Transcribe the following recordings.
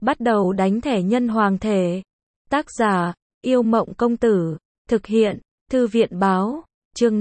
Bắt đầu đánh thẻ nhân hoàng thể. Tác giả, Yêu Mộng Công Tử. Thực hiện, Thư viện Báo. Chương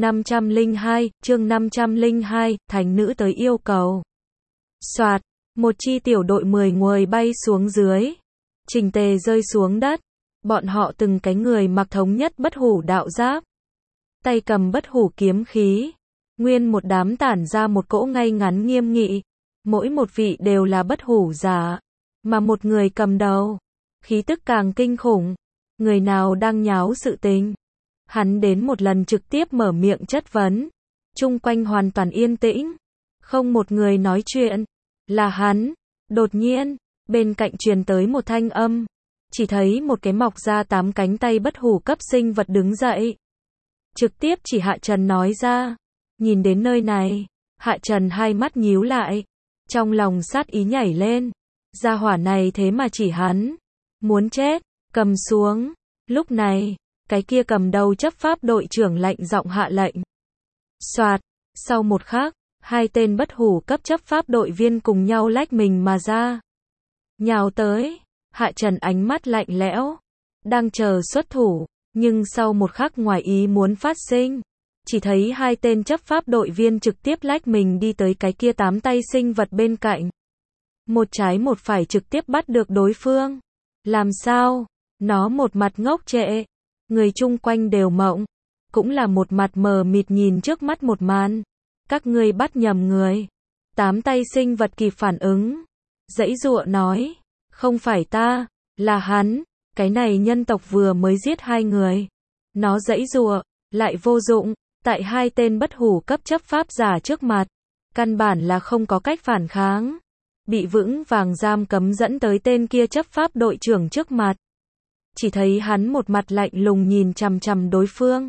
502, thành nữ tới yêu cầu. Soạt, một chi tiểu đội 10 người bay xuống dưới. Chỉnh tề rơi xuống đất. Bọn họ từng cái người mặc thống nhất bất hủ đạo giáp. Tay cầm bất hủ kiếm khí. Nguyên một đám tản ra một cỗ ngay ngắn nghiêm nghị. Mỗi một vị đều là bất hủ giả. Mà một người cầm đầu. Khí tức càng kinh khủng. Người nào đang nháo sự tình. Hắn đến một lần trực tiếp mở miệng chất vấn. Chung quanh hoàn toàn yên tĩnh. Không một người nói chuyện. Là hắn. Đột nhiên, bên cạnh truyền tới một thanh âm. Chỉ thấy một cái mọc ra 8 cánh tay bất hủ cấp sinh vật đứng dậy. Trực tiếp chỉ Hạ Trần nói ra. Nhìn đến nơi này, Hạ Trần hai mắt nhíu lại. Trong lòng sát ý nhảy lên. Gia hỏa này thế mà chỉ hắn. Muốn chết, cầm xuống. Lúc này, cái kia cầm đầu chấp pháp đội trưởng lạnh giọng hạ lệnh. Soạt, sau một khắc, hai tên bất hủ cấp chấp pháp đội viên cùng nhau lách mình mà ra. Nhào tới, Hạ Trần ánh mắt lạnh lẽo, đang chờ xuất thủ, nhưng sau một khắc ngoài ý muốn phát sinh. Chỉ thấy hai tên chấp pháp đội viên trực tiếp lách mình đi tới cái kia 8 tay sinh vật bên cạnh. Một trái một phải trực tiếp bắt được đối phương. Làm sao? Nó một mặt ngốc trệ. Người chung quanh đều mộng. Cũng là một mặt mờ mịt nhìn trước mắt một màn. Các ngươi bắt nhầm người. 8 tay sinh vật kịp phản ứng. Giãy giụa nói. Không phải ta, là hắn. Cái này nhân tộc vừa mới giết 2 người. Nó giãy giụa, lại vô dụng. Tại hai tên bất hủ cấp chấp pháp giả trước mặt. Căn bản là không có cách phản kháng. Bị vững vàng giam cấm dẫn tới tên kia chấp pháp đội trưởng trước mặt. Chỉ thấy hắn một mặt lạnh lùng nhìn chằm chằm đối phương.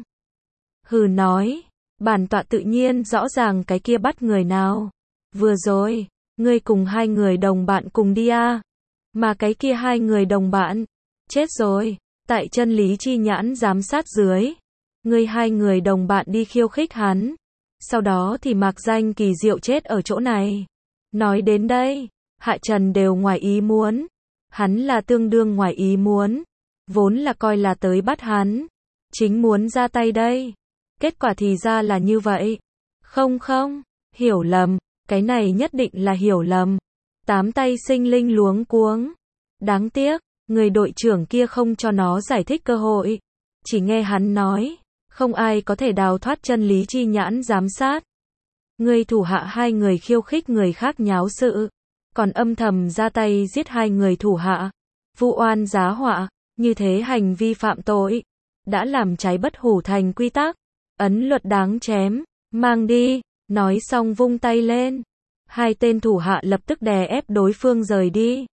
Hừ nói, bản tọa tự nhiên rõ ràng cái kia bắt người nào. Vừa rồi, ngươi cùng 2 người đồng bạn cùng đi à. Mà cái kia 2 người đồng bạn, chết rồi. Tại chân lý chi nhãn giám sát dưới. Ngươi 2 người đồng bạn đi khiêu khích hắn. Sau đó thì mạc danh kỳ diệu chết ở chỗ này. Nói đến đây, Hạ Trần đều ngoài ý muốn. Hắn là tương đương ngoài ý muốn. Vốn là coi là tới bắt hắn. Chính muốn ra tay đây. Kết quả thì ra là như vậy. Không, hiểu lầm. Cái này nhất định là hiểu lầm. 8 tay sinh linh luống cuống. Đáng tiếc, người đội trưởng kia không cho nó giải thích cơ hội. Chỉ nghe hắn nói, không ai có thể đào thoát chân lý chi nhãn giám sát. Người thủ hạ 2 người khiêu khích người khác nháo sự, còn âm thầm ra tay giết 2 người thủ hạ, vu oan giá họa, như thế hành vi phạm tội, đã làm trái bất hủ thành quy tắc, ấn luật đáng chém, mang đi, nói xong vung tay lên. 2 tên thủ hạ lập tức đè ép đối phương rời đi.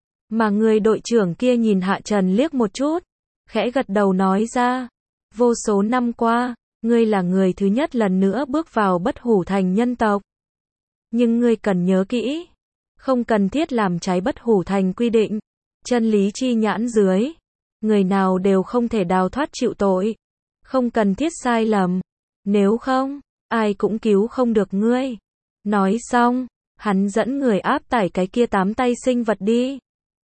Mà người đội trưởng kia nhìn Hạ Trần liếc một chút, khẽ gật đầu nói ra, vô số năm qua, ngươi là người thứ nhất lần nữa bước vào bất hủ thành nhân tộc. Nhưng ngươi cần nhớ kỹ, không cần thiết làm trái bất hủ thành quy định. Chân lý chi nhãn dưới, người nào đều không thể đào thoát chịu tội. Không cần thiết sai lầm. Nếu không, ai cũng cứu không được ngươi. Nói xong, hắn dẫn người áp tải cái kia 8 tay sinh vật đi.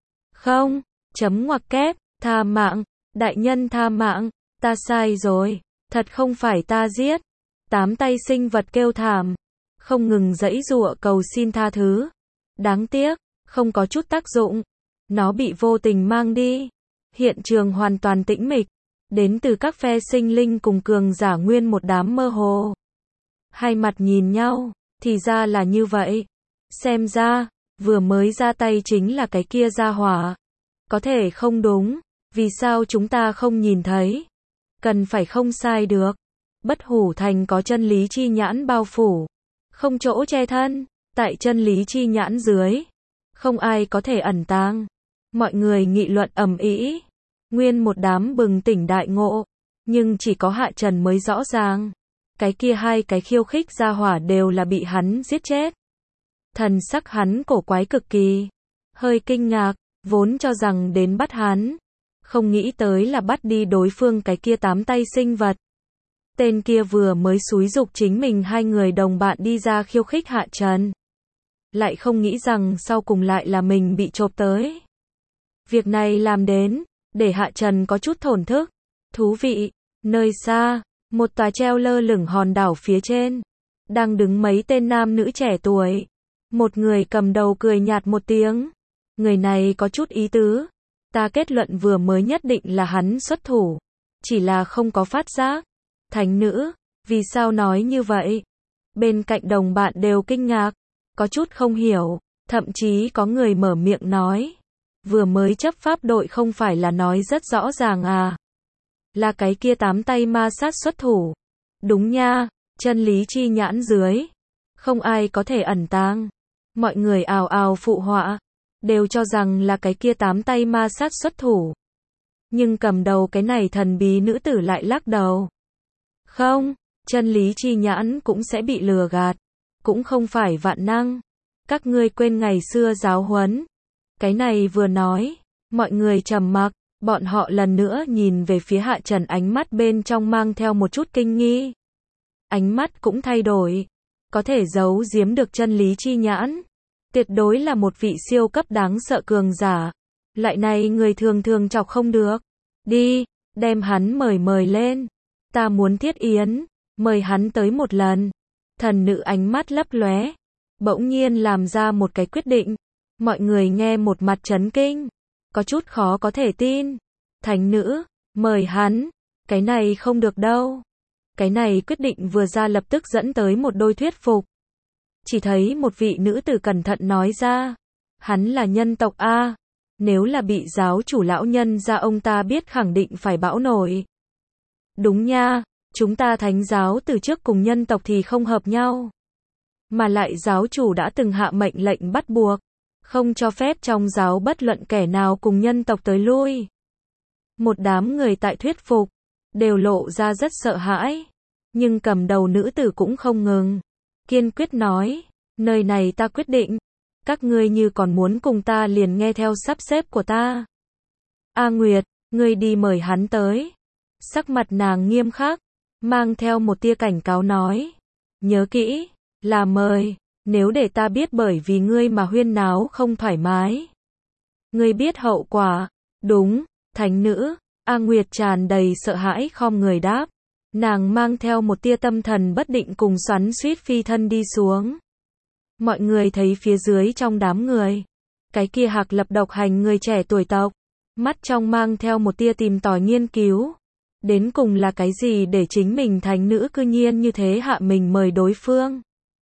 Không, chấm ngoặc kép, tha mạng, đại nhân tha mạng, ta sai rồi. Thật không phải ta giết. 8 tay sinh vật kêu thảm. Không ngừng giãy giụa cầu xin tha thứ. Đáng tiếc, không có chút tác dụng. Nó bị vô tình mang đi. Hiện trường hoàn toàn tĩnh mịch. Đến từ các phe sinh linh cùng cường giả nguyên một đám mơ hồ. Hai mặt nhìn nhau, thì ra là như vậy. Xem ra, vừa mới ra tay chính là cái kia gia hỏa. Có thể không đúng, vì sao chúng ta không nhìn thấy? Cần phải không sai được. Bất hủ thành có chân lý chi nhãn bao phủ. Không chỗ che thân. Tại chân lý chi nhãn dưới. Không ai có thể ẩn tàng. Mọi người nghị luận ầm ĩ. Nguyên một đám bừng tỉnh đại ngộ. Nhưng chỉ có Hạ Trần mới rõ ràng. Cái kia 2 cái khiêu khích gia hỏa đều là bị hắn giết chết. Thần sắc hắn cổ quái cực kỳ. Hơi kinh ngạc. Vốn cho rằng đến bắt hắn. Không nghĩ tới là bắt đi đối phương cái kia 8 tay sinh vật. Tên kia vừa mới xúi giục chính mình 2 người đồng bạn đi ra khiêu khích Hạ Trần. Lại không nghĩ rằng sau cùng lại là mình bị chộp tới. Việc này làm đến, để Hạ Trần có chút thổn thức. Thú vị, nơi xa, một tòa treo lơ lửng hòn đảo phía trên, đang đứng mấy tên nam nữ trẻ tuổi. Một người cầm đầu cười nhạt một tiếng. Người này có chút ý tứ. Ta kết luận vừa mới nhất định là hắn xuất thủ. Chỉ là không có phát giác. Thánh nữ, vì sao nói như vậy? Bên cạnh đồng bạn đều kinh ngạc, có chút không hiểu, thậm chí có người mở miệng nói. Vừa mới chấp pháp đội không phải là nói rất rõ ràng à? Là cái kia 8 tay ma sát xuất thủ. Đúng nha, chân lý chi nhãn dưới. Không ai có thể ẩn tàng. Mọi người ào ào phụ họa, đều cho rằng là cái kia 8 tay ma sát xuất thủ. Nhưng cầm đầu cái này thần bí nữ tử lại lắc đầu. Không, chân lý chi nhãn cũng sẽ bị lừa gạt. Cũng không phải vạn năng. Các ngươi quên ngày xưa giáo huấn. Cái này vừa nói, mọi người trầm mặc, bọn họ lần nữa nhìn về phía Hạ Trần, ánh mắt bên trong mang theo một chút kinh nghi. Ánh mắt cũng thay đổi. Có thể giấu giếm được chân lý chi nhãn. Tuyệt đối là một vị siêu cấp đáng sợ cường giả. Lại này người thường thường chọc không được. Đi, đem hắn mời lên. Ta muốn thiết yến, mời hắn tới một lần. Thần nữ ánh mắt lấp lóe, bỗng nhiên làm ra một cái quyết định. Mọi người nghe một mặt chấn kinh, có chút khó có thể tin. Thánh nữ, mời hắn, cái này không được đâu. Cái này quyết định vừa ra lập tức dẫn tới một đôi thuyết phục. Chỉ thấy một vị nữ tử cẩn thận nói ra, hắn là nhân tộc A, nếu là bị giáo chủ lão nhân gia ông ta biết khẳng định phải bão nổi. Đúng nha, chúng ta thánh giáo từ trước cùng nhân tộc thì không hợp nhau. Mà lại giáo chủ đã từng hạ mệnh lệnh bắt buộc, không cho phép trong giáo bất luận kẻ nào cùng nhân tộc tới lui. Một đám người tại thuyết phục, đều lộ ra rất sợ hãi. Nhưng cầm đầu nữ tử cũng không ngừng. Kiên quyết nói, nơi này ta quyết định. Các ngươi như còn muốn cùng ta liền nghe theo sắp xếp của ta. A Nguyệt, ngươi đi mời hắn tới. Sắc mặt nàng nghiêm khắc, mang theo một tia cảnh cáo nói. Nhớ kỹ, là mời, nếu để ta biết bởi vì ngươi mà huyên náo không thoải mái. Ngươi biết hậu quả, đúng, thánh nữ. A Nguyệt tràn đầy sợ hãi khom người đáp. Nàng mang theo một tia tâm thần bất định cùng xoắn xuýt phi thân đi xuống. Mọi người thấy phía dưới trong đám người, cái kia Hạc Lập độc hành người trẻ tuổi tộc, mắt trong mang theo một tia tìm tòi nghiên cứu. Đến cùng là cái gì để chính mình thánh nữ cư nhiên như thế hạ mình mời đối phương.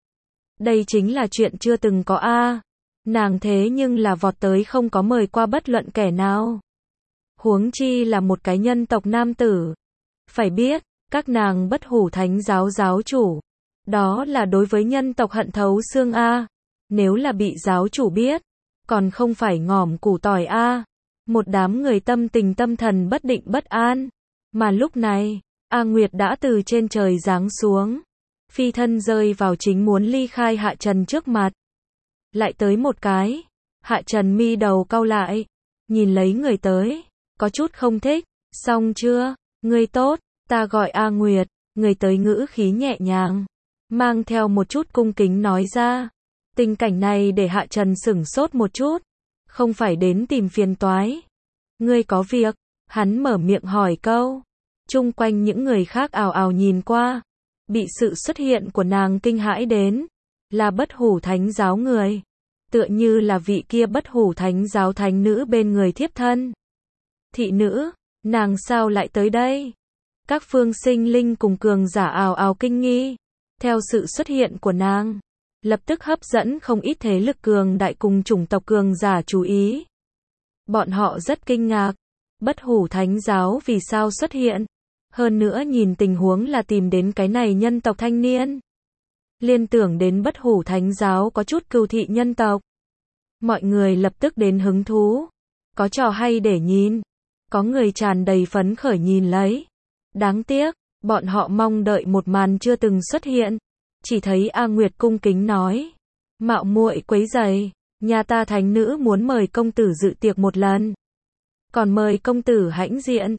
Đây chính là chuyện chưa từng có a. Nàng thế nhưng là vọt tới không có mời qua bất luận kẻ nào. Huống chi là một cái nhân tộc nam tử. Phải biết, các nàng Bất Hủ Thánh giáo giáo chủ, đó là đối với nhân tộc hận thấu xương a. Nếu là bị giáo chủ biết, còn không phải ngỏm củ tỏi a. Một đám người tâm tình tâm thần bất định bất an. Mà lúc này, A Nguyệt đã từ trên trời giáng xuống, phi thân rơi vào chính muốn ly khai Hạ Trần trước mặt. Lại tới một cái, Hạ Trần mi đầu cau lại, nhìn lấy người tới, có chút không thích. Xong chưa, ngươi tốt, ta gọi A Nguyệt. Người tới ngữ khí nhẹ nhàng, mang theo một chút cung kính nói ra. Tình cảnh này để Hạ Trần sửng sốt một chút, không phải đến tìm phiền toái. Ngươi có việc? Hắn mở miệng hỏi câu. Chung quanh những người khác ào ào nhìn qua, bị sự xuất hiện của nàng kinh hãi đến. Là Bất Hủ Thánh giáo người, tựa như là vị kia Bất Hủ Thánh giáo thánh nữ bên người thiếp thân. Thị nữ, nàng sao lại tới đây? Các phương sinh linh cùng cường giả ào ào kinh nghi. Theo sự xuất hiện của nàng, lập tức hấp dẫn không ít thế lực cường đại cùng chủng tộc cường giả chú ý. Bọn họ rất kinh ngạc, Bất Hủ Thánh giáo vì sao xuất hiện? Hơn nữa nhìn tình huống là tìm đến cái này nhân tộc thanh niên. Liên tưởng đến Bất Hủ Thánh giáo có chút cừu thị nhân tộc. Mọi người lập tức đến hứng thú. Có trò hay để nhìn. Có người tràn đầy phấn khởi nhìn lấy. Đáng tiếc, bọn họ mong đợi một màn chưa từng xuất hiện. Chỉ thấy A Nguyệt cung kính nói. Mạo muội quấy rầy, nhà ta thánh nữ muốn mời công tử dự tiệc một lần. Còn mời công tử hãnh diện.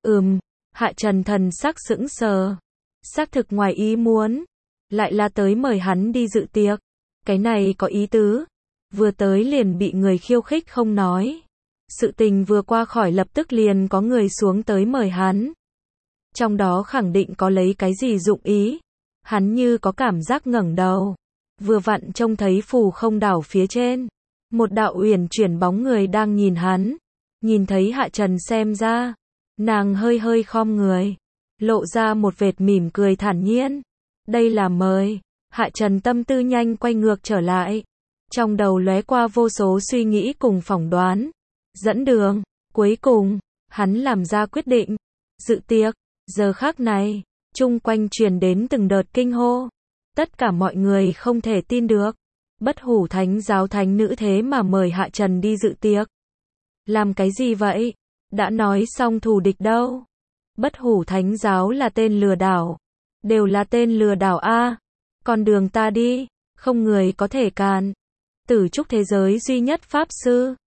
Hạ Trần thần sắc sững sờ. Xác thực ngoài ý muốn. Lại là tới mời hắn đi dự tiệc. Cái này có ý tứ. Vừa tới liền bị người khiêu khích không nói. Sự tình vừa qua khỏi lập tức liền có người xuống tới mời hắn. Trong đó khẳng định có lấy cái gì dụng ý. Hắn như có cảm giác ngẩng đầu. Vừa vặn trông thấy phù không đảo phía trên. Một đạo uyển chuyển bóng người đang nhìn hắn. Nhìn thấy Hạ Trần xem ra. Nàng hơi hơi khom người. Lộ ra một vệt mỉm cười thản nhiên. Đây là mời. Hạ Trần tâm tư nhanh quay ngược trở lại. Trong đầu lóe qua vô số suy nghĩ cùng phỏng đoán. Dẫn đường. Cuối cùng, hắn làm ra quyết định. Dự tiệc. Giờ khắc này, chung quanh truyền đến từng đợt kinh hô. Tất cả mọi người không thể tin được. Bất Hủ Thánh giáo thánh nữ thế mà mời Hạ Trần đi dự tiệc. Làm cái gì vậy? Đã nói xong thù địch đâu. Bất Hủ Thánh giáo là tên lừa đảo. Đều là tên lừa đảo a. Con đường ta đi, không người có thể cản. Tử trúc thế giới duy nhất pháp sư.